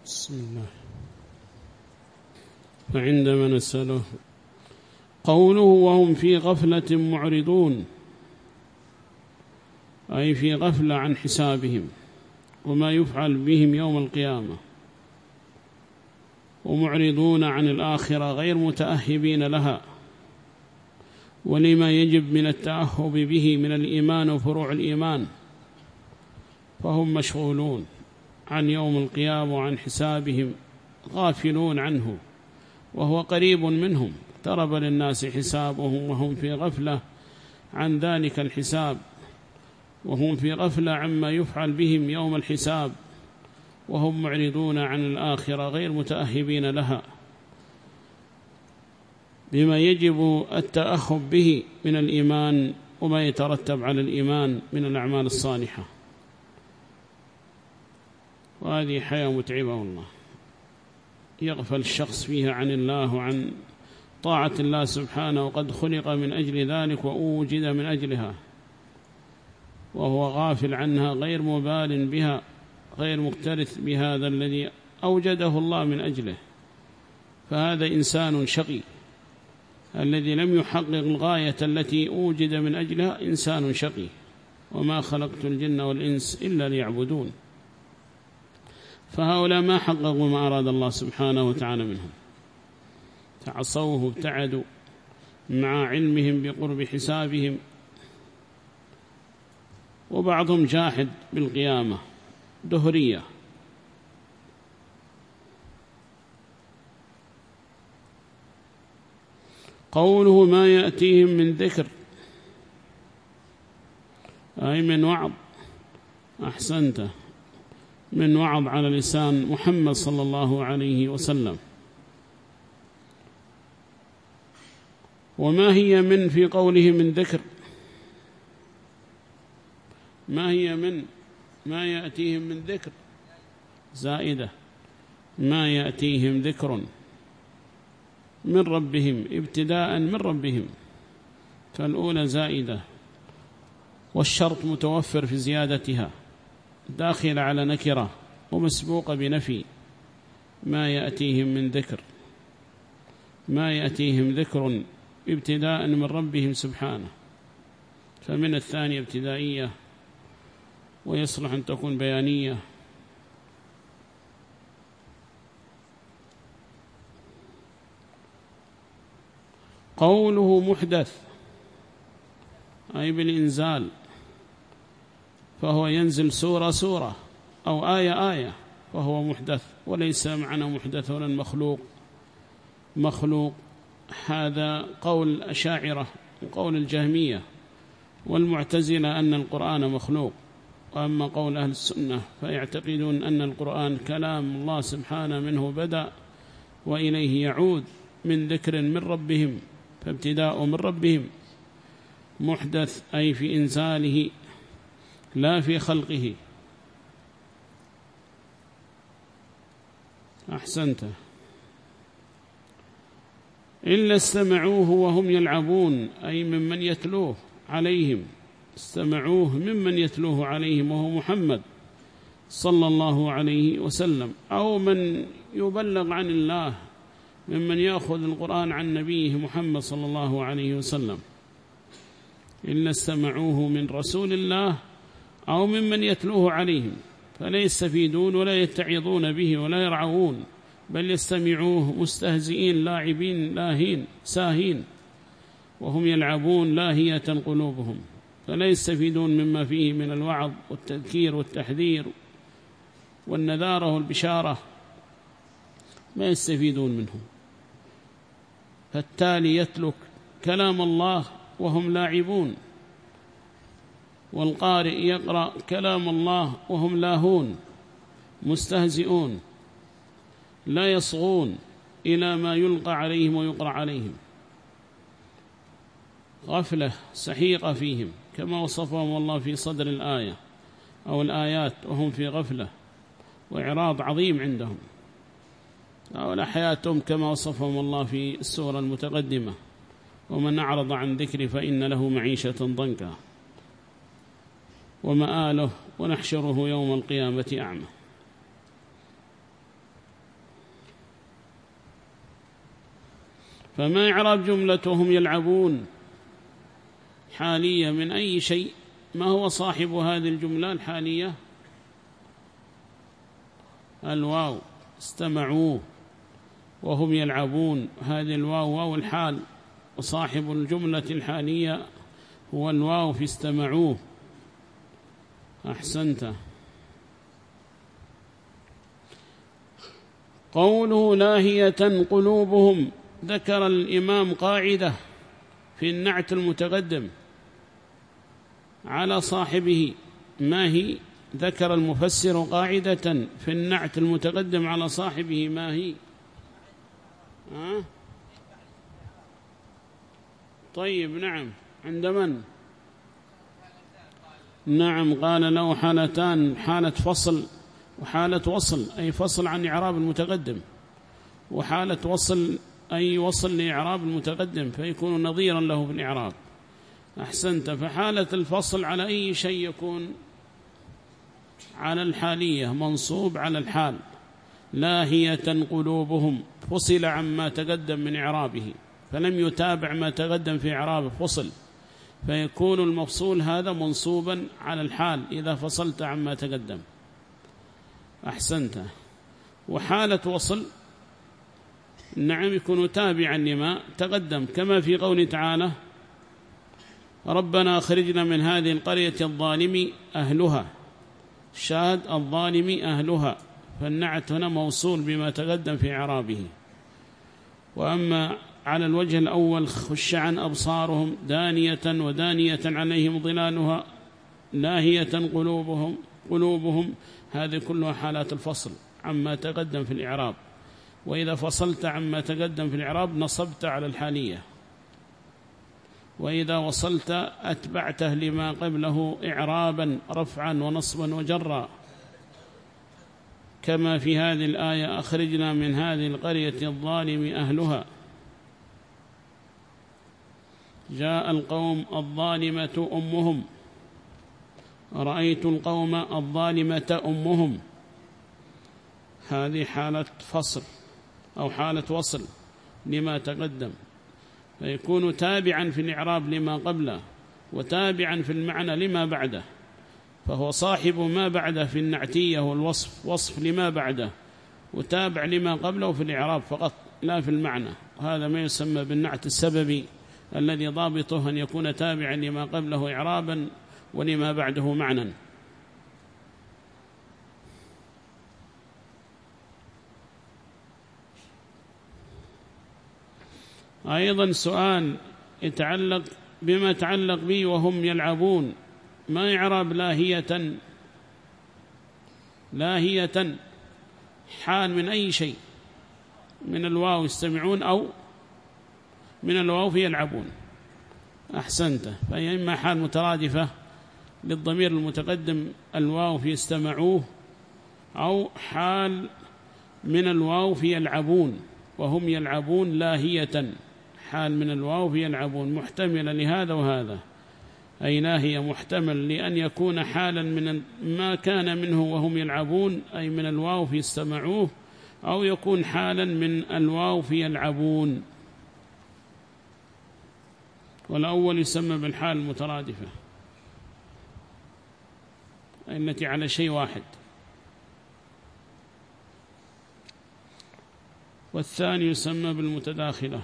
بسم الله. فعندما نسأله قوله وهم في غفلة معرضون، أي في غفلة عن حسابهم وما يفعل بهم يوم القيامة، ومعرضون عن الآخرة غير متأهبين لها ولما يجب من التأهب به من الإيمان وفروع الإيمان، فهم مشغولون عن يوم القيامة وعن حسابهم، غافلون عنه وهو قريب منهم، اقترب للناس حسابهم وهم في غفلة عن ذلك الحساب، وهم في غفلة عما يفعل بهم يوم الحساب، وهم معرضون عن الآخرة غير متأهبين لها بما يجب التأهب به من الإيمان وما يترتب على الإيمان من الأعمال الصالحة. وهذه حياة متعبة والله، يغفل الشخص فيها عن الله وعن طاعة الله سبحانه، وقد خلق من أجل ذلك وأوجد من أجلها، وهو غافل عنها غير مبال بها، غير مكترث بهذا الذي أوجده الله من أجله. فهذا إنسان شقي، الذي لم يحقق الغاية التي أوجد من أجلها إنسان شقي. وما خلقت الجن والإنس إلا ليعبدون. فهؤلاء ما حققوا ما أراد الله سبحانه وتعالى منهم، تعصوه وابتعدوا مع علمهم بقرب حسابهم. وبعضهم جاحد بالقيامة دهرية. قوله ما يأتيهم من ذكر، أي من وعظ، أحسنت، من وعظ على لسان محمد صلى الله عليه وسلم. وما هي من في قوله من ذكر؟ ما هي من ما يأتيهم من ذكر زائدة، ما يأتيهم ذكر من ربهم، ابتداء من ربهم، فالأولى زائدة والشرط متوفر في زيادتها، داخل على نكرة ومسبوقة بنفي. ما يأتيهم من ذكر، ما يأتيهم ذكر ابتداء من ربهم سبحانه، فمن الثانية ابتدائية ويصلح أن تكون بيانية. قوله محدث، أي بالإنزال، فهو ينزل سورة سورة أو آية آية، فهو محدث. وليس معنى محدث ولا مخلوق. هذا قول الأشاعرة وقول الجهمية والمعتزلة أن القرآن مخلوق. وأما قول أهل السنة فيعتقدون أن القرآن كلام الله سبحانه، منه بدأ وإليه يعود، من ذكر من ربهم، فابتداء من ربهم. محدث أي في إنزاله لا في خلقه. أحسنت. إلا استمعوه وهم يلعبون، أي ممن يتلوه عليهم، استمعوه ممن يتلوه عليهم وهو محمد صلى الله عليه وسلم، أو من يبلغ عن الله ممن يأخذ القرآن عن نبيه محمد صلى الله عليه وسلم. إلا استمعوه من رسول الله أو ممن يتلوه عليهم، فلا يستفيدون ولا يتعظون به ولا يرعون، بل يستمعوه مستهزئين لاعبين لاهين ساهين، وهم يلعبون لاهية قلوبهم، فلا يستفيدون مما فيه من الوعظ والتذكير والتحذير والنذارة والبشارة، ما يستفيدون منه. فالتالي يتلك كلام الله وهم لاعبون، والقارئ يقرأ كلام الله وهم لاهون مستهزئون، لا يصغون إلى ما يلقى عليهم ويقرأ عليهم. غفلة سحيقة فيهم كما وصفهم الله في صدر الآية أو الآيات، وهم في غفلة وإعراض عظيم عندهم. أو حياتهم كما وصفهم الله في السورة المتقدمة: ومن أعرض عن ذكري فإن له معيشة ضنكا ومآله ونحشره يوم القيامة أعمى. فما إعراب جملتهم يلعبون حالية من أي شيء؟ ما هو صاحب هذه الجملة الحالية؟ الواو، استمعوه وهم يلعبون، هذه الواو واو الحال، وصاحب الجملة الحالية هو الواو في استمعوه. أحسنت. قوله لاهية قلوبهم، ذكر الإمام قاعدة في النعت المتقدم على صاحبه، ما هي؟ ذكر المفسر قاعدة في النعت المتقدم على صاحبه، ما هي؟ طيب نعم، عند من؟ نعم، قال له حالتان، حالة فصل وحالة وصل، أي فصل عن إعراب المتقدم، وحالة وصل أي وصل لإعراب المتقدم فيكون نظيرا له في الإعراب. أحسنت. فحالة الفصل على أي شيء يكون؟ على الحالية، منصوب على الحال. لاهية قلوبهم، فصل عما تقدم من إعرابه، فلم يتابع ما تقدم في إعرابه، فصل، فيكون المفصول هذا منصوبا على الحال إذا فصلت عما تقدم. أحسنت. وحالة وصل نعم يكون تابعا لما تقدم، كما في قول تعالى ربنا أخرجنا من هذه القرية الظالم أهلها، شاهد الظالم أهلها، فالنعت هنا موصول بما تقدم في إعرابه. وأما على الوجه الأول خش عن أبصارهم دانية ودانية عليهم ظلالها، لاهية قلوبهم هذه كلها حالات الفصل عما تقدم في الإعراب، وإذا فصلت عما تقدم في الإعراب نصبت على الحالية، وإذا وصلت أتبعته لما قبله إعرابا رفعا ونصبا وجرا، كما في هذه الآية أخرجنا من هذه القرية الظالم أهلها. جاء القوم الظالمة أمهم، رأيت القوم الظالمة أمهم، هذه حالة فصل أو حالة وصل لما تقدم، فيكون تابعا في الإعراب لما قبله وتابعا في المعنى لما بعده، فهو صاحب ما بعده في النعتية والوصف، وصف لما بعده وتابع لما قبله في الإعراب فقط لا في المعنى. وهذا ما يسمى بالنعت السببي، الذي ضابطه أن يكون تابعا لما قبله إعرابا ولما بعده معنى. أيضا سؤال يتعلق بما تعلق به وهم يلعبون، ما إعراب لاهية؟ لاهية حال من أي شيء؟ من الواو يستمعون أو من الواو في يلعبون. أحسنت. فهي إما حال مترادفة للضمير المتقدم الواو في استمعوه، أو حال من الواو في يلعبون وهم يلعبون لاهية، حال من الواو في يلعبون، محتملة لهذا وهذا، أي لاهية محتمل لأن يكون حالا من ما كان منه وهم يلعبون أي من الواو في استمعوه، أو يكون حالا من الواو في يلعبون، والأول يسمى بالحال المترادفة التي على شيء واحد، والثاني يسمى بالمتداخلة.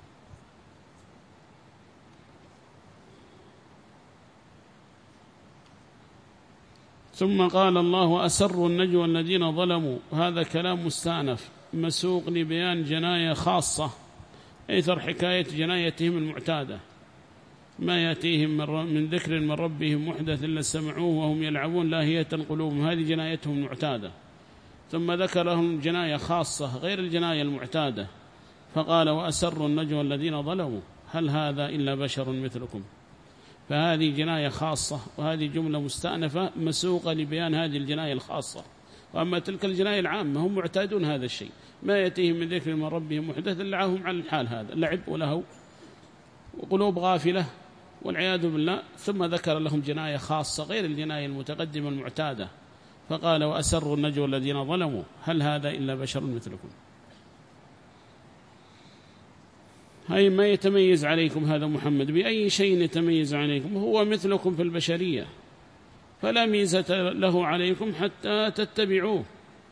ثم قال الله وأسروا النجوى الذين ظلموا، هذا كلام مستأنف مسوق لبيان جناية خاصة، إثر حكاية جنايتهم المعتادة، ما يأتيهم من ذكر من ربهم محدث إلا سمعوه وهم يلعبون لاهية قلوبهم، هذه جنايتهم المعتادة. ثم ذكر لهم جناية خاصة غير الجناية المعتادة، فقال وأسروا النجوى الذين ظلموا هل هذا إلا بشر مثلكم، فهذه جناية خاصة، وهذه جملة مستأنفة مسوقة لبيان هذه الجناية الخاصة. وأما تلك الجناية العامة هم معتادون هذا الشيء، ما يأتيهم من ذكر من ربهم محدث إلا هم على الحال هذا لعب ولهو وقلوب غافلة والعياذ بالله. ثم ذكر لهم جناية خاصة غير الجناية المتقدمة المعتادة، فقال وأسروا النجوى الذين ظلموا هل هذا إلا بشر مثلكم. هاي ما يتميز عليكم هذا محمد بأي شيء يتميز عليكم، هو مثلكم في البشرية، فلا ميزة له عليكم حتى تتبعوه،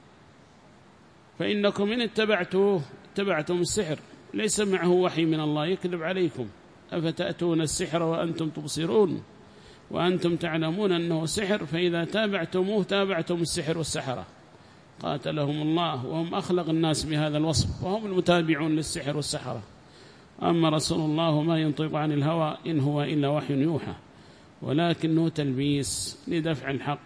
فإنكم إن اتبعتوه اتبعتم السحر، ليس معه وحي من الله يكذب عليكم. أفتأتون السحر وأنتم تبصرون وأنتم تعلمون أنه سحر، فإذا تابعتموه تابعتم السحر والسحرة قاتلهم الله، وهم أخلق الناس بهذا الوصف، وهم المتابعون للسحر والسحرة. أما رسول الله ما ينطق عن الهوى إن هو إلا وحي يوحى، ولكنه تلبيس لدفع الحق،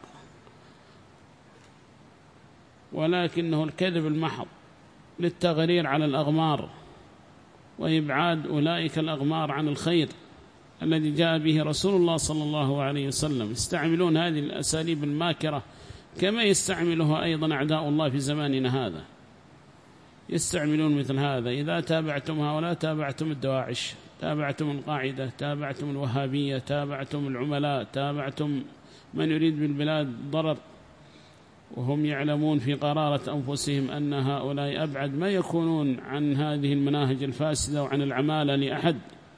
ولكنه الكذب المحض للتغرير على الأغمار وإبعاد أولئك الأغمار عن الخير الذي جاء به رسول الله صلى الله عليه وسلم. يستعملون هذه الأساليب الماكرة كما يستعملها أيضا أعداء الله في زماننا هذا، يستعملون مثل هذا. إذا تابعتم هؤلاء تابعتم الدواعش، تابعتم القاعدة، تابعتم الوهابية، تابعتم العملاء، تابعتم من يريد بالبلاد ضرر، وهم يعلمون في قرارة أنفسهم أن هؤلاء أبعد ما يكونون عن هذه المناهج الفاسدة وعن العمالة لأحد،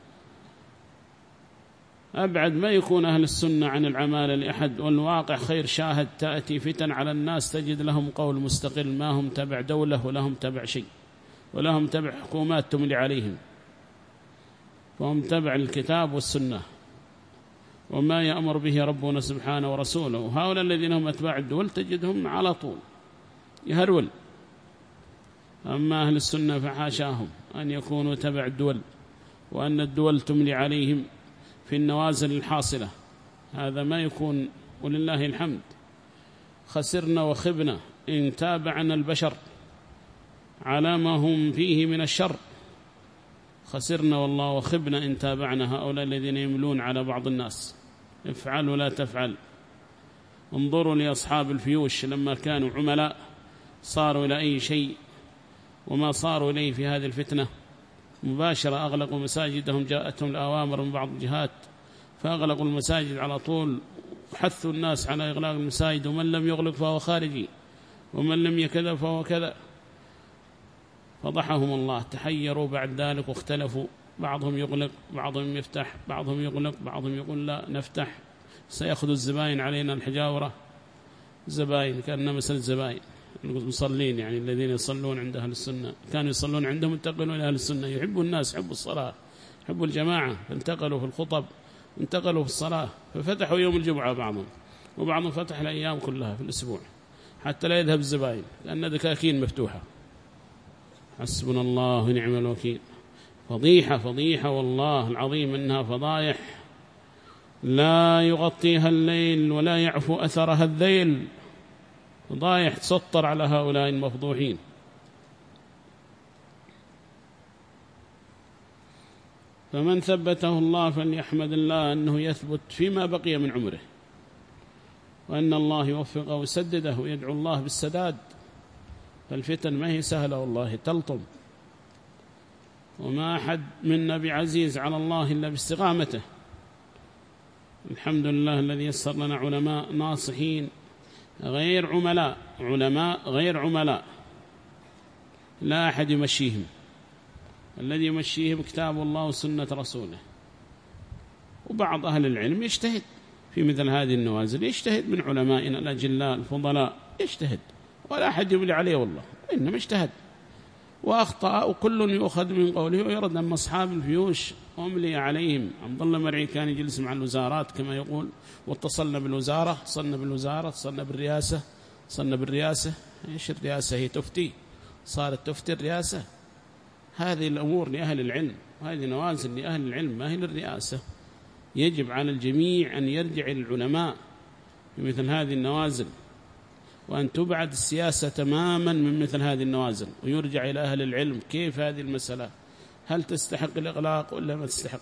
أبعد ما يكون أهل السنة عن العمالة لأحد. والواقع خير شاهد، تأتي فتن على الناس تجد لهم قول مستقل، ما هم تبع دولة ولهم تبع شيء، ولهم تبع حكومات تملي عليهم، فهم تبع الكتاب والسنة وما يأمر به ربنا سبحانه ورسوله. هؤلاء الذين هم أتباع الدول تجدهم على طول يهرول. أما أهل السنة فحاشاهم أن يكونوا تبع الدول، وأن الدول تملي عليهم في النوازل الحاصلة، هذا ما يكون. ولله الحمد خسرنا وخبنا إن تابعنا البشر على ما هم فيه من الشر، خسرنا والله وخبنا إن تابعنا هؤلاء الذين يملون على بعض الناس، افعل ولا تفعل. انظروا لأصحاب الفيوش لما كانوا عملاء صاروا إلى أي شيء وما صاروا إليه في هذه الفتنة، مباشرة أغلقوا مساجدهم، جاءتهم الأوامر من بعض الجهات فأغلقوا المساجد على طول، حثوا الناس على إغلاق المساجد، ومن لم يغلق فهو خارجي، ومن لم يكذا فهو كذا. فضحهم الله، تحيروا بعد ذلك واختلفوا، بعضهم يغلق، بعضهم يفتح، بعضهم يغلق، بعضهم يقول لا نفتح، سيأخذ الزبائن علينا الحجاورة. زبائن كأننا مثل الزبائن المصلين، يعني الذين يصلون عند أهل السنة، كانوا يصلون عندهم انتقلوا إلى أهل السنة، يحبوا الناس، يحبوا الصلاة، يحبوا الجماعة، فانتقلوا في الخطب، انتقلوا في الصلاة، ففتحوا يوم الجمعة بعضهم، وبعضهم فتح الأيام كلها في الأسبوع حتى لا يذهب الزبائن، لأن دكاكين مفتوحة. حسبنا الله ونعم الوكيل. فضيحة فضيحة والله العظيم، إنها فضايح لا يغطيها الليل ولا يعفو أثرها الذيل، فضايح تسطر على هؤلاء المفضوحين. فمن ثبته الله فليحمد الله أنه يثبت فيما بقي من عمره، وأن الله يوفقه ويسدده، ويدعو الله بالسداد. فالفتن ما هي سهلة والله، تلطم، وما أحد منا بعزيز على الله إلا باستقامته. الحمد لله الذي يسر لنا علماء ناصحين غير عملاء، علماء غير عملاء، لا أحد يمشيهم، الذي يمشيهم كتاب الله وسنة رسوله. وبعض أهل العلم يجتهد في مثل هذه النوازل، يجتهد من علمائنا الأجلاء الفضلاء، يجتهد ولا أحد يبلي عليه والله، إنما اجتهد وأخطأ، وكل يؤخذ من قوله ويرد. أما أصحاب الفيوش أملي عليهم. عبد الله مرعي كان يجلس مع الوزارات كما يقول، واتصلنا بالوزارة، صلنا بالوزارة، صلنا بالرئاسة، صلنا بالرئاسة. إيش الرئاسة؟ هي تفتي، صارت تفتي الرئاسة. هذه الأمور لأهل العلم، وهذه نوازل لأهل العلم، ما هي للرئاسة. يجب على الجميع أن يرجع العلماء بمثل هذه النوازل، وأن تبعد السياسة تماما من مثل هذه النوازل، ويرجع إلى أهل العلم كيف هذه المسألة، هل تستحق الإغلاق ولا ما تستحق.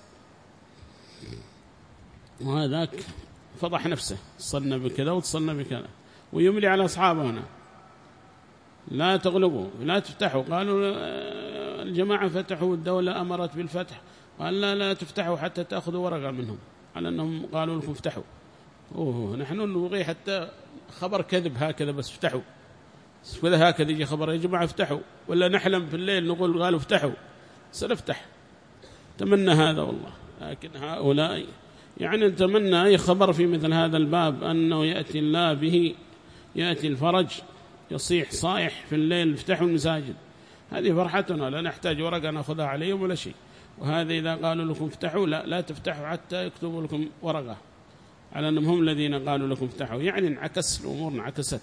وهذاك فضح نفسه، صلنا بكذا وتصلنا بكذا، ويملي على أصحابه هنا لا تغلقوا لا تفتحوا. قالوا الجماعة فتحوا، الدولة أمرت بالفتح، قال لا تفتحوا حتى تأخذوا ورقة منهم على أنهم قالوا لكم افتحوا. نحن نلغي حتى خبر كذب هكذا بس افتحوا، ولا هكذا يجي خبر يا جماعة افتحوا، ولا نحلم في الليل نقول قالوا افتحوا، سنفتح. تمنى هذا والله، لكن هؤلاء يعني نتمنى أي خبر في مثل هذا الباب أنه يأتي الله به، يأتي الفرج، يصيح صائح في الليل افتحوا المساجد، هذه فرحتنا، لا نحتاج ورقة نأخذها عليهم ولا شيء. وهذا إذا قالوا لكم افتحوا لا تفتحوا حتى يكتبوا لكم ورقة على أنهم هم الذين قالوا لكم افتحوا، يعني انعكس الأمور، انعكست.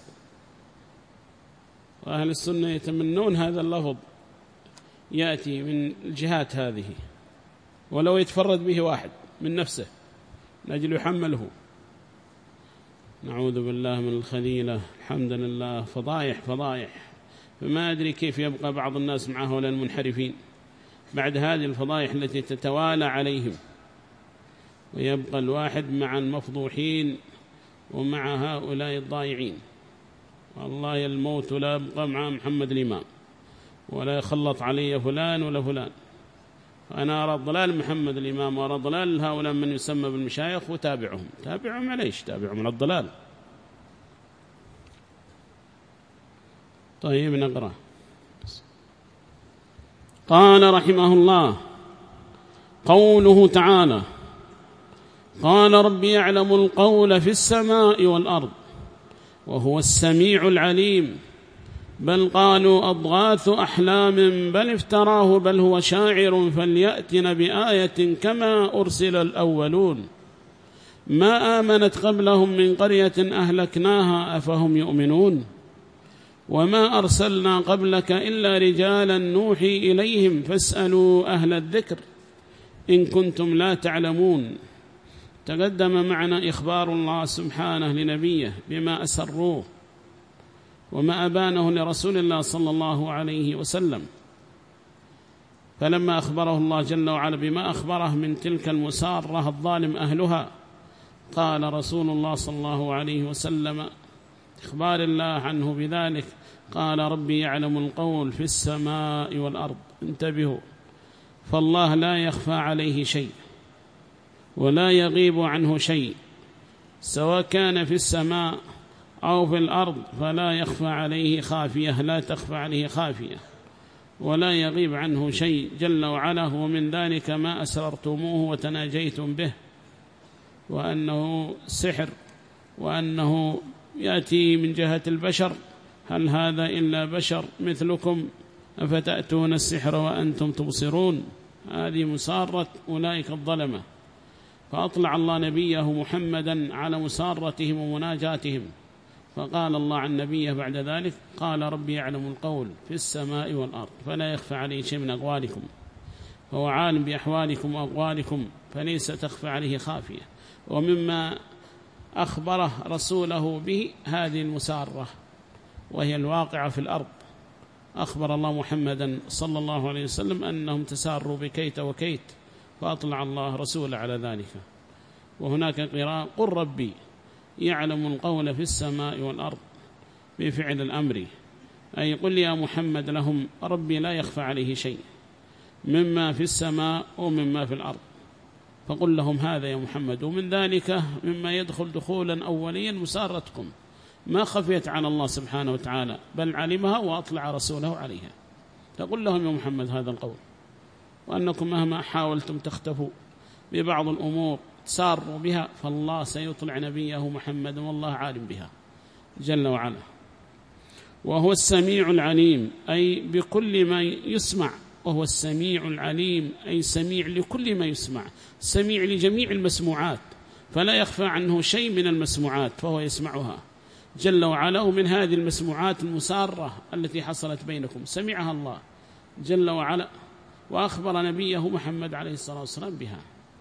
وأهل السنة يتمنون هذا اللفظ يأتي من الجهات هذه، ولو يتفرد به واحد من نفسه من أجل يحمله. نعوذ بالله من الخذيلة. الحمد لله فضايح فضايح، فما أدري كيف يبقى بعض الناس مع هؤلاء المنحرفين بعد هذه الفضايح التي تتوالى عليهم، ويبقى الواحد مع المفضوحين ومع هؤلاء الضائعين. والله الموت لا يبقى مع محمد الإمام، ولا يخلط علي فلان ولا فلان. فأنا أرى ضلال محمد الإمام وأرى ضلال هؤلاء من يسمى بالمشايخ، وتابعهم. تابعهم عليش؟ تابعهم على الضلال. طيب نقرأ. قال رحمه الله: قوله تعالى: قال ربي يعلم القول في السماء والأرض وهو السميع العليم، بل قالوا أضغاث أحلام بل افتراه بل هو شاعر فليأتنا بآية كما أرسل الأولون، ما آمنت قبلهم من قرية أهلكناها أفهم يؤمنون، وما أرسلنا قبلك إلا رجالا نوحي إليهم فاسألوا أهل الذكر إن كنتم لا تعلمون. تقدم معنا إخبار الله سبحانه لنبيه بما أسروه وما أبانه لرسول الله صلى الله عليه وسلم. فلما أخبره الله جل وعلا بما أخبره من تلك المسارة الظالم أهلها، قال رسول الله صلى الله عليه وسلم إخبار الله عنه بذلك، قال ربي يعلم القول في السماء والأرض. انتبهوا، فالله لا يخفى عليه شيء ولا يغيب عنه شيء، سواء كان في السماء أو في الأرض، فلا يخفى عليه خافية، لا تخفى عليه خافية، ولا يغيب عنه شيء جل وعلا. ومن ذلك ما أسررتموه وتناجيتم به، وأنه سحر، وأنه يأتي من جهة البشر، هل هذا إلا بشر مثلكم أفتأتون السحر وأنتم تبصرون. هذه مسارة أولئك الظلمة. فأطلع الله نبيه محمدا على مسارتهم ومناجاتهم، فقال الله عن نبيه بعد ذلك: قال ربي يعلم القول في السماء والأرض فلا يخفى عليه شيء من أقوالكم، فهو عالم بأحوالكم وأقوالكم فليس تخفى عليه خافية. ومما أخبره رسوله به هذه المسارة وهي الواقعة في الأرض. أخبر الله محمدا صلى الله عليه وسلم أنهم تساروا بكيت وكيت، فأطلع الله رسول على ذلك. وهناك قراءة: قل ربي يعلم القول في السماء والأرض بفعل الأمر، أي قل يا محمد لهم ربي لا يخفى عليه شيء مما في السماء ومما في الأرض، فقل لهم هذا يا محمد. ومن ذلك مما يدخل دخولا أوليا مسارتكم ما خفيت عن الله سبحانه وتعالى، بل علمها وأطلع رسوله عليها. تقول لهم يا محمد هذا القول، وأنكم مهما حاولتم تختفوا ببعض الأمور تساروا بها، فالله سيطلع نبيه محمد والله عالم بها جل وعلا. وهو السميع العليم، أي بكل ما يسمع. وهو السميع العليم أي سميع لكل ما يسمع، سميع لجميع المسموعات، فلا يخفى عنه شيء من المسموعات فهو يسمعها جل وعلا. ومن هذه المسموعات المسارة التي حصلت بينكم سمعها الله جل وعلا، وأخبر نبيه محمد عليه الصلاة والسلام بها،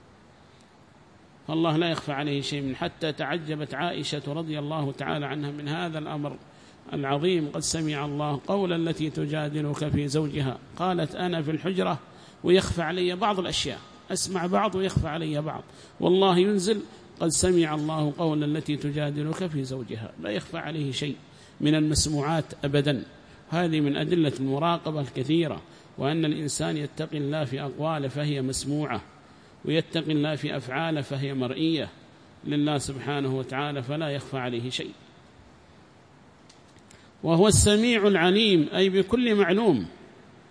فالله لا يخفى عليه شيء. من حتى تعجبت عائشة رضي الله تعالى عنها من هذا الأمر العظيم: قد سمع الله قول التي تجادلك في زوجها، قالت أنا في الحجرة ويخفى علي بعض الأشياء، أسمع بعض ويخفى علي بعض، والله ينزل قد سمع الله قول التي تجادلك في زوجها، لا يخفى عليه شيء من المسموعات أبدا. هذه من أدلة المراقبة الكثيرة، وأن الإنسان يتقي الله في أقواله فهي مسموعة، ويتقي الله في أفعاله فهي مرئية لله سبحانه وتعالى، فلا يخفى عليه شيء. وهو السميع العليم أي بكل معلوم،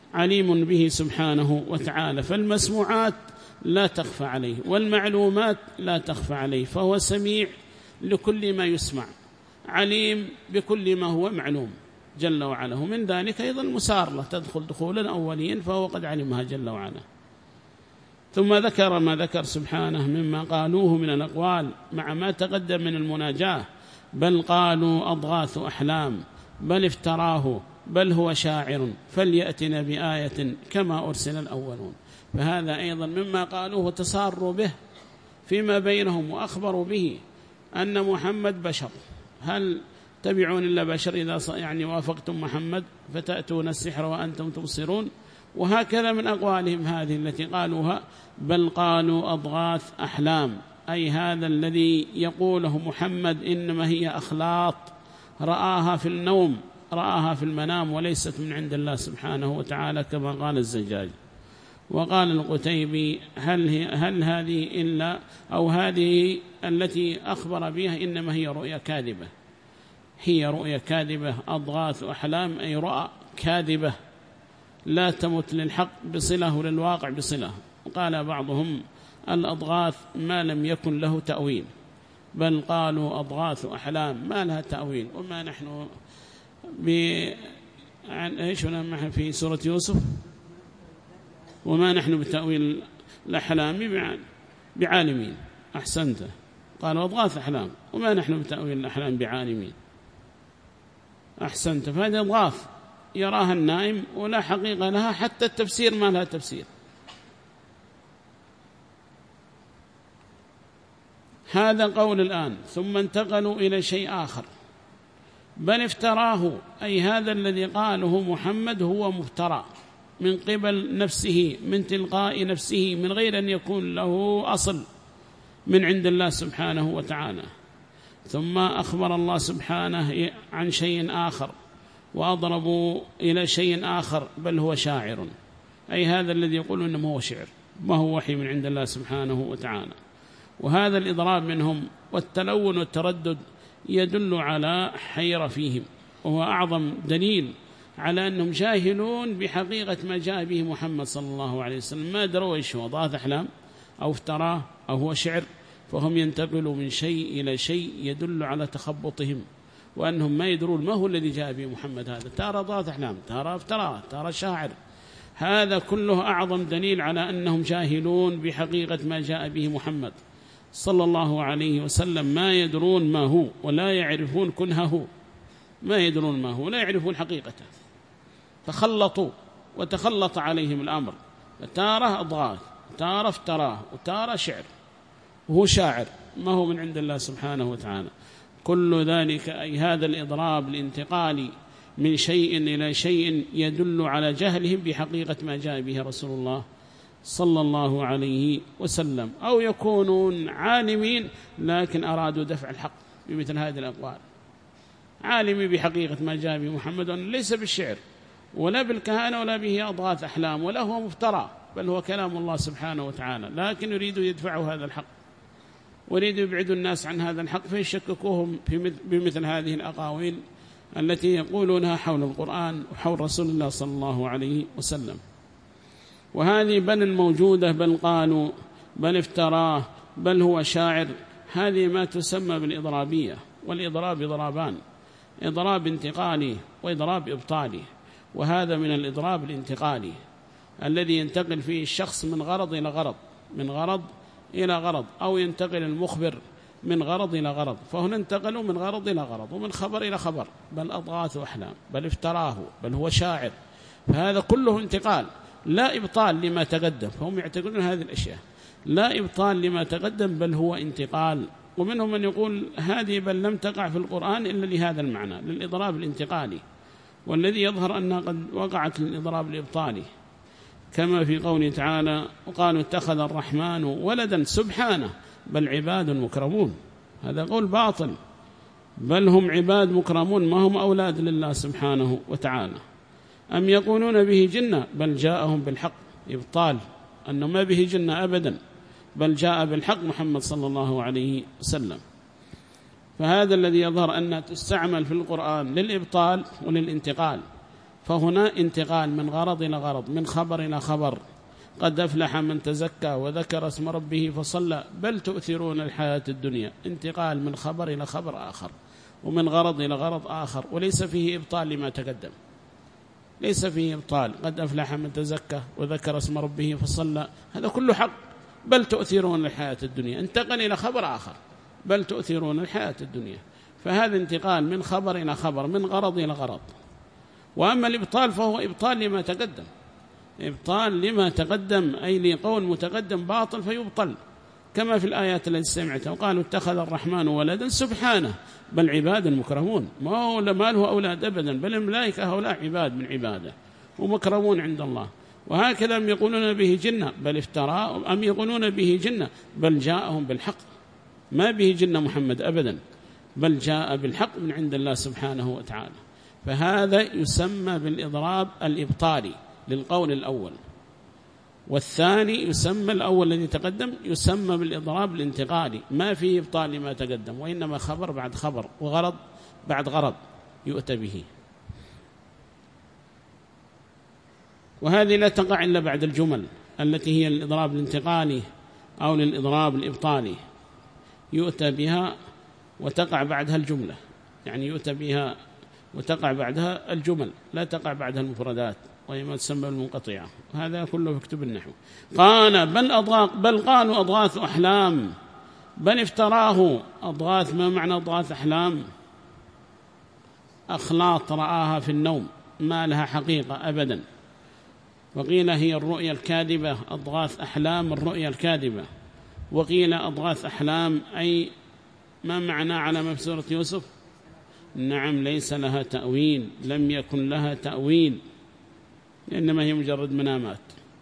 عليم به سبحانه وتعالى، فالمسموعات لا تخفى عليه والمعلومات لا تخفى عليه، فهو سميع لكل ما يسمع، عليم بكل ما هو معلوم جل وعلا. ومن ذلك أيضا مسارلة تدخل دخولا أوليا، فهو قد علمها جل وعلا. ثم ذكر ما ذكر سبحانه مما قالوه من الأقوال مع ما تقدم من المناجاة: بل قالوا أضغاث أحلام، بل افتراه، بل هو شاعر، فليأتنا بآية كما أرسل الأولون. فهذا أيضا مما قالوه وتصاروا به فيما بينهم، وأخبروا به أن محمد بشر. هل تبعون إلا بشر إذا يعني وافقتم محمد فتأتون السحر وأنتم تبصرون؟ وهكذا من أقوالهم هذه التي قالوها: بل قالوا أضغاث أحلام، أي هذا الذي يقوله محمد إنما هي أخلاط رآها في النوم، رآها في المنام، وليست من عند الله سبحانه وتعالى كما قال الزجاج. وقال القتيبي: هل هذه إلا أو هذه التي أخبر بها إنما هي رؤيا كاذبة، هي رؤيا كاذبة، أضغاث أحلام أي رؤى كاذبة لا تمت للحق بصلة وللواقع بصلة. وقال بعضهم: الأضغاث ما لم يكن له تأويل، بل قالوا أضغاث أحلام ما لها تأويل. وما نحن إيش في سورة يوسف: وما نحن بتأويل الأحلام بعالمين. أحسنت، قالوا أضغاث أحلام وما نحن بتأويل الأحلام بعالمين. أحسنت، فهذه أضغاث يراها النائم ولا حقيقة لها، حتى التفسير ما لها تفسير. هذا قول الآن. ثم انتقلوا إلى شيء آخر: بل افتراه، أي هذا الذي قاله محمد هو مفترى من قبل نفسه، من تلقاء نفسه، من غير أن يكون له أصل من عند الله سبحانه وتعالى. ثم أخبر الله سبحانه عن شيء آخر وأضربوا إلى شيء آخر: بل هو شاعر، أي هذا الذي يقول إنه هو شعر، ما هو وحي من عند الله سبحانه وتعالى. وهذا الإضراب منهم والتلون والتردد يدل على حيرة فيهم، وهو أعظم دليل على أنهم جاهلون بحقيقة ما جاء به محمد صلى الله عليه وسلم. ما دروا إيش هو ضغاث أحلام أو افتراه أو هو شعر، فهم ينتقلوا من شيء إلى شيء يدل على تخبطهم، وأنهم ما يدرون ما هو الذي جاء به محمد. هذا ترى ضغاث أحلام، ترى افتراه، ترى شاعر. هذا كله أعظم دليل على أنهم جاهلون بحقيقة ما جاء به محمد صلى الله عليه وسلم. ما يدرون ما هو ولا يعرفون كنهه، ما يدرون ما هو ولا يعرفون حقيقته، تخلطوا وتخلط عليهم الأمر. تارة أضغاث، تارة افتراه، وتارة شعر، وهو شاعر ما هو من عند الله سبحانه وتعالى. كل ذلك أي هذا الإضراب الانتقالي من شيء إلى شيء يدل على جهلهم بحقيقة ما جاء به رسول الله صلى الله عليه وسلم، أو يكونون عالمين لكن أرادوا دفع الحق بمثل هذه الأقوال. عالمي بحقيقة ما جاء به محمد ليس بالشعر ولا بالكهانة ولا به أضغاث أحلام ولا هو مفترى، بل هو كلام الله سبحانه وتعالى، لكن يريدوا يدفعوا هذا الحق ويريدوا يبعدوا الناس عن هذا الحق، فيشككوهم بمثل هذه الأقاويل التي يقولونها حول القرآن وحول رسول الله صلى الله عليه وسلم. وهذه بل الموجودة: بل قالوا، بل افتراه، بل هو شاعر، هذه ما تسمى بالإضرابية. والإضراب إضرابان: إضراب انتقالي وإضراب إبطالي. وهذا من الإضراب الانتقالي الذي ينتقل فيه الشخص من غرض إلى غرض، من غرض إلى غرض، أو ينتقل المخبر من غرض إلى غرض، فهنا انتقلوا من غرض إلى غرض ومن خبر إلى خبر. بل أضغاث أحلام، بل افتراه، بل هو شاعر. فهذا كله انتقال، لا إبطال لما تقدم. فهم يعتقدون هذه الأشياء، لا إبطال لما تقدم بل هو انتقال. ومنهم من يقول هذه بل لم تقع في القرآن إلا لهذا المعنى، للإضراب الانتقالي، والذي يظهر أنها قد وقعت للإضراب الإبطالي، كما في قوله تعالى: وقالوا اتخذ الرحمن ولدا سبحانه بل عباد مكرمون. هذا قول باطل، بل هم عباد مكرمون، ما هم أولاد لله سبحانه وتعالى. أم يقولون به جنة بل جاءهم بالحق، إبطال، أنه ما به جنة أبدا، بل جاء بالحق محمد صلى الله عليه وسلم. فهذا الذي يظهر أنها تستعمل في القرآن للإبطال وللانتقال، فهنا انتقال من غرض إلى غرض، من خبر إلى خبر. قد أفلح من تزكى وذكر اسم ربه فصلى بل تؤثرون الحياة الدنيا. انتقال من خبر إلى خبر آخر ومن غرض إلى غرض آخر، وليس فيه إبطال لما تقدم، ليس فيه إبطال. قد أفلح من تزكى وذكر اسم ربه فصلى، هذا كله حق. بل تؤثرون الحياة الدنيا، انتقل إلى خبر آخر، بل تؤثرون الحياة الدنيا. فهذا انتقال من خبر إلى خبر، من غرض إلى غرض. وأما الإبطال فهو إبطال لما تقدم، إبطال لما تقدم، أي لقول متقدم باطل فيبطل، كما في الآيات التي سمعتها وقالوا اتخذ الرحمن ولدا سبحانه بل عباد مكرمون. ما له أولاد أبدا، بل الملائكة هؤلاء عباد من عباده ومكرمون عند الله. وهكذا أم يقولون به جنة بل افترى، أم يقولون به جنة بل جاءهم بالحق. ما به جنة محمد أبدا، بل جاء بالحق من عند الله سبحانه وتعالى. فهذا يسمى بالإضراب الإبطالي للقول الأول. والثاني يسمى الأول الذي تقدم يسمى بالإضراب الانتقالي، ما فيه إبطال لما تقدم، وإنما خبر بعد خبر وغرض بعد غرض يؤتى به. وهذه لا تقع إلا بعد الجمل التي هي الإضراب الانتقالي أو للإضراب الإبطالي، يؤتى بها وتقع بعدها الجملة، يعني يؤتى بها وتقع بعدها الجمل، لا تقع بعدها المفردات، وهي ما تسمى المنقطعة. هذا كله في كتب النحو. قال بل قالوا أضغاث أحلام بل افتراه. أضغاث، ما معنى أضغاث أحلام؟ أخلاط رآها في النوم، ما لها حقيقة أبدا. وقيل هي الرؤيا الكاذبة، أضغاث أحلام الرؤيا الكاذبة. وقيل أضغاث أحلام أي ما معنى على مفسورة يوسف؟ نعم، ليس لها تأويل، لم يكن لها تأويل، إنما هي مجرد منامات.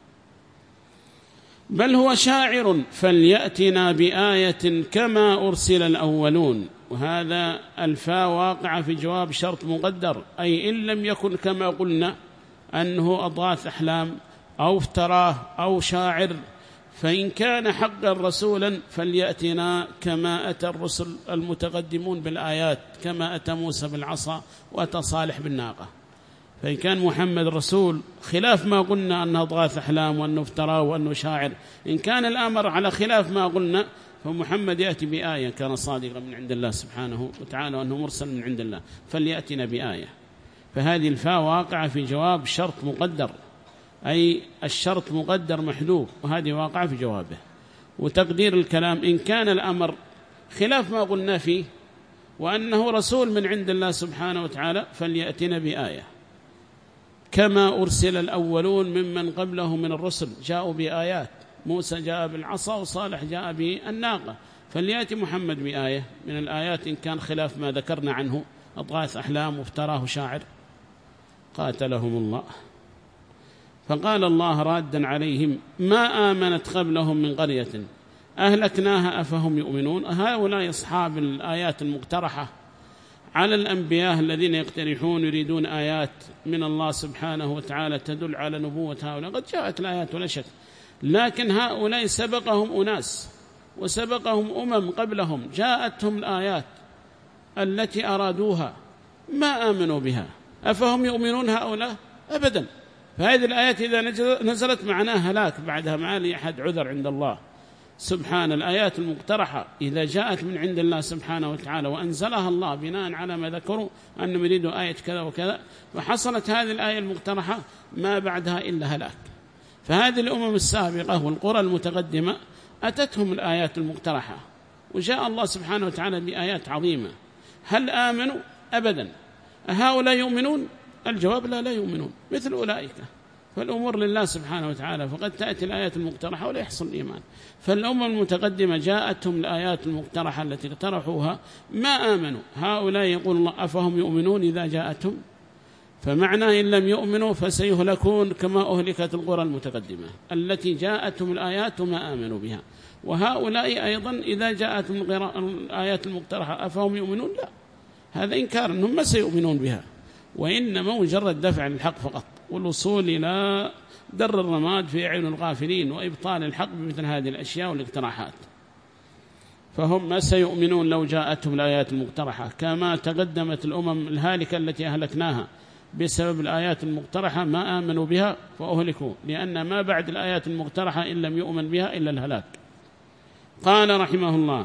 بل هو شاعر فليأتنا بآية كما أرسل الأولون. وهذا الفاء واقع في جواب شرط مقدر، أي إن لم يكن كما قلنا أنه أضغاث أحلام أو افتراه أو شاعر، فإن كان حقا رسولا فليأتنا كما أتى الرسل المتقدمون بالآيات، كما أتى موسى بالعصا وأتى صالح بالناقة. فإن كان محمد رسول خلاف ما قلنا أنه أضغاث أحلام وأنه افتراه وأنه شاعر، إن كان الأمر على خلاف ما قلنا فمحمد يأتي بآية كان صادقا من عند الله سبحانه وتعالى وأنه مرسل من عند الله، فليأتنا بآية. فهذه الفاء واقعة في جواب شرط مقدر، أي الشرط مقدر محذوف، وهذه واقعة في جوابه. وتقدير الكلام إن كان الأمر خلاف ما قلنا فيه وأنه رسول من عند الله سبحانه وتعالى فليأتنا بآية كما أرسل الأولون ممن قبله من الرسل، جاءوا بآيات، موسى جاء بالعصا وصالح جاء بالناقة، فليأتي محمد بآية من الآيات إن كان خلاف ما ذكرنا عنه أضغاث أحلام وافتراه شاعر. قاتلهم الله. فقال الله رادا عليهم ما آمنت قبلهم من قرية أهلكناها أفهم يؤمنون. هؤلاء أصحاب الآيات المقترحة على الأنبياء الذين يقترحون يريدون آيات من الله سبحانه وتعالى تدل على نبوة هؤلاء، قد جاءت الآيات ولا شك، لكن هؤلاء سبقهم أناس وسبقهم قبلهم جاءتهم الآيات التي أرادوها ما آمنوا بها، أفهم يؤمنون هؤلاء؟ أبدا. فهذه الآيات إذا نزلت معناها هلاك بعدها، ما لي أحد عذر عند الله سبحانه. الآيات المقترحة إذا جاءت من عند الله سبحانه وتعالى وأنزلها الله بناء على ما ذكروا أنهم يريدوا آية كذا وكذا، وحصلت هذه الآية المقترحة ما بعدها إلا هلاك. فهذه الأمم السابقة والقرى المتقدمة أتتهم الآيات المقترحة وجاء الله سبحانه وتعالى بآيات عظيمة. هل آمنوا؟ أبدا. هؤلاء يؤمنون؟ الجواب لا يؤمنون مثل أولئك. فالأمور لله سبحانه وتعالى، فقد تأتي الآيات المقترحة ولا يحصل الإيمان. فالأمم المتقدمة جاءتهم الآيات المقترحة التي اقترحوها ما آمنوا. هؤلاء يقول الله أفهم يؤمنون إذا جاءتهم، فمعنى إن لم يؤمنوا فسيهلكون كما أهلكت القرى المتقدمة التي جاءتهم الآيات وما آمنوا بها. وهؤلاء أيضا إذا جاءتهم الآيات المقترحة أفهم يؤمنون، لا، هذا إنكار أنهم ما سيؤمنون بها، وإنما مجرد دفع الحق فقط والوصول إلى در الرماد في أعين الغافلين وإبطال الحق بمثل هذه الأشياء والاقتراحات. فهم ما سيؤمنون لو جاءتهم الآيات المقترحة، كما تقدمت الأمم الهالكة التي أهلكناها بسبب الآيات المقترحة ما آمنوا بها فأهلكوا، لأن ما بعد الآيات المقترحة إن لم يؤمن بها إلا الهلاك. قال رحمه الله: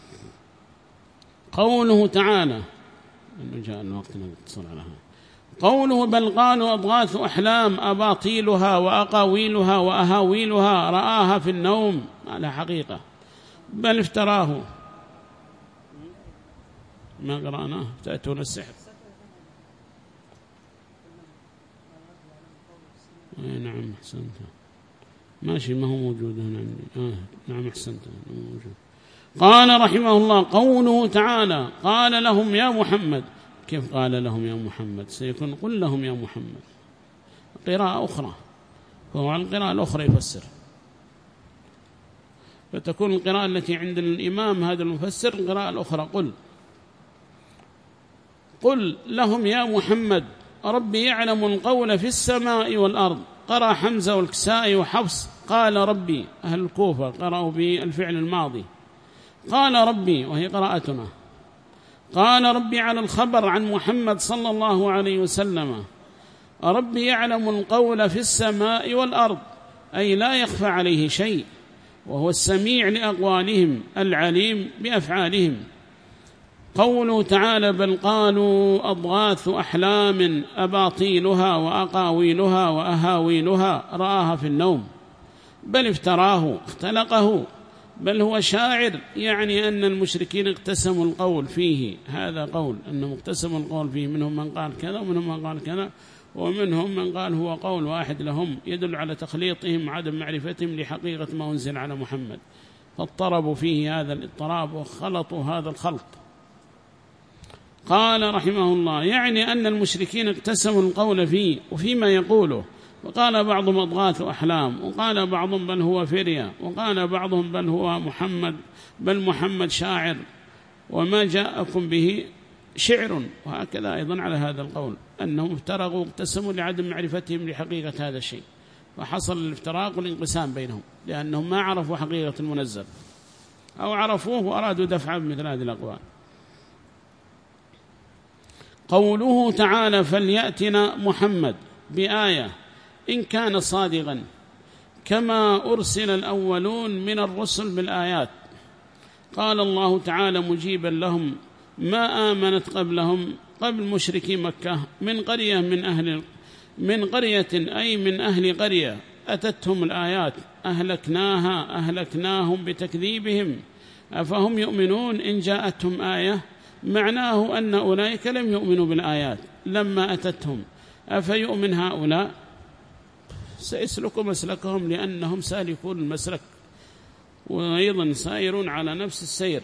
قوله تعالى، أنه جاء الوقت نتصل على هذا، قوله: بل قالوا أضغاث أحلام أباطيلها وأقاويلها وأهاويلها رآها في النوم، على حقيقة، بل افتراه. ما قرأناه تأتون السحر. نعم أحسنت، ماشي، ما هو موجود هنا عندي. نعم أحسنت، موجود. قال رحمه الله: قوله تعالى: قال لهم يا محمد. كيف قال لهم يا محمد؟ سيكون قل لهم يا محمد، قراءة أخرى، فهو على القراءة الأخرى يفسر، فتكون القراءة التي عند الإمام هذا المفسر القراءة الأخرى: قل لهم يا محمد ربي يعلم القول في السماء والأرض. قرأ حمزة والكسائي وحفص قال ربي، أهل الكوفة قرأوا بالفعل الماضي، قال ربي، وهي قراءتنا. قال ربي على الخبر عن محمد صلى الله عليه وسلم: ربي يعلم القول في السماء والأرض، أي لا يخفى عليه شيء، وهو السميع لأقوالهم العليم بأفعالهم. قوله تعالى: بل قالوا أضغاث أحلام أباطيلها وأقاويلها وأهاويلها رآها في النوم، بل افتراه اختلقه، بل هو شاعر، يعني أن المشركين اقتسموا القول فيه. هذا قول أنهم اقتسموا القول فيه، منهم من قال كذا ومنهم من قال كذا، ومنهم من قال هو قول واحد لهم، يدل على تخليطهم وعدم معرفتهم لحقيقة ما أنزل على محمد، فاضطربوا فيه هذا الاضطراب وخلطوا هذا الخلط. قال رحمه الله: يعني أن المشركين اقتسموا القول فيه وفيما يقوله، وقال بعضهم أضغاث أحلام، وقال بعضهم بل هو فرية، وقال بعضهم بل هو محمد، بل محمد شاعر، وما جاءكم به شعر، وهكذا أيضا على هذا القول، أنهم افترقوا واقتسموا لعدم معرفتهم لحقيقة هذا الشيء، وحصل الافتراق والانقسام بينهم، لأنهم ما عرفوا حقيقة المنزل، أو عرفوه وأرادوا دفعه بمثل هذه الأقوال. قوله تعالى: فليأتنا محمد بآية إن كان صادقا كما أرسل الأولون من الرسل بالآيات. قال الله تعالى مجيبا لهم: ما آمنت قبلهم، قبل مشركي مكة، من قرية أي من أهل قرية أتتهم الآيات أهلكناهم بتكذيبهم أفهم يؤمنون إن جاءتهم آية، معناه أن أولئك لم يؤمنوا بالآيات لما أتتهم، أفيؤمن هؤلاء؟ سيسلكوا مسلكهم، لأنهم سالكون المسلك، وأيضا سائرون على نفس السير،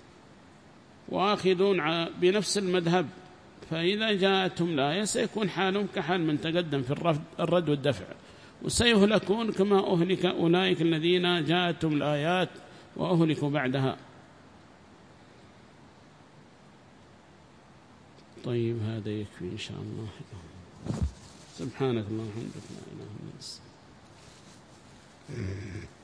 وآخذون بنفس المذهب، فإذا جاءتهم الآية سيكون حالهم كحال من تقدم في الرد والدفع، وسيهلكون كما أهلك أولئك الذين جاءتهم الآيات وأهلكوا بعدها. طيب، هذا يكفي إن شاء الله. سبحانك اللهم وبحمدك، لا إله إلا أنت.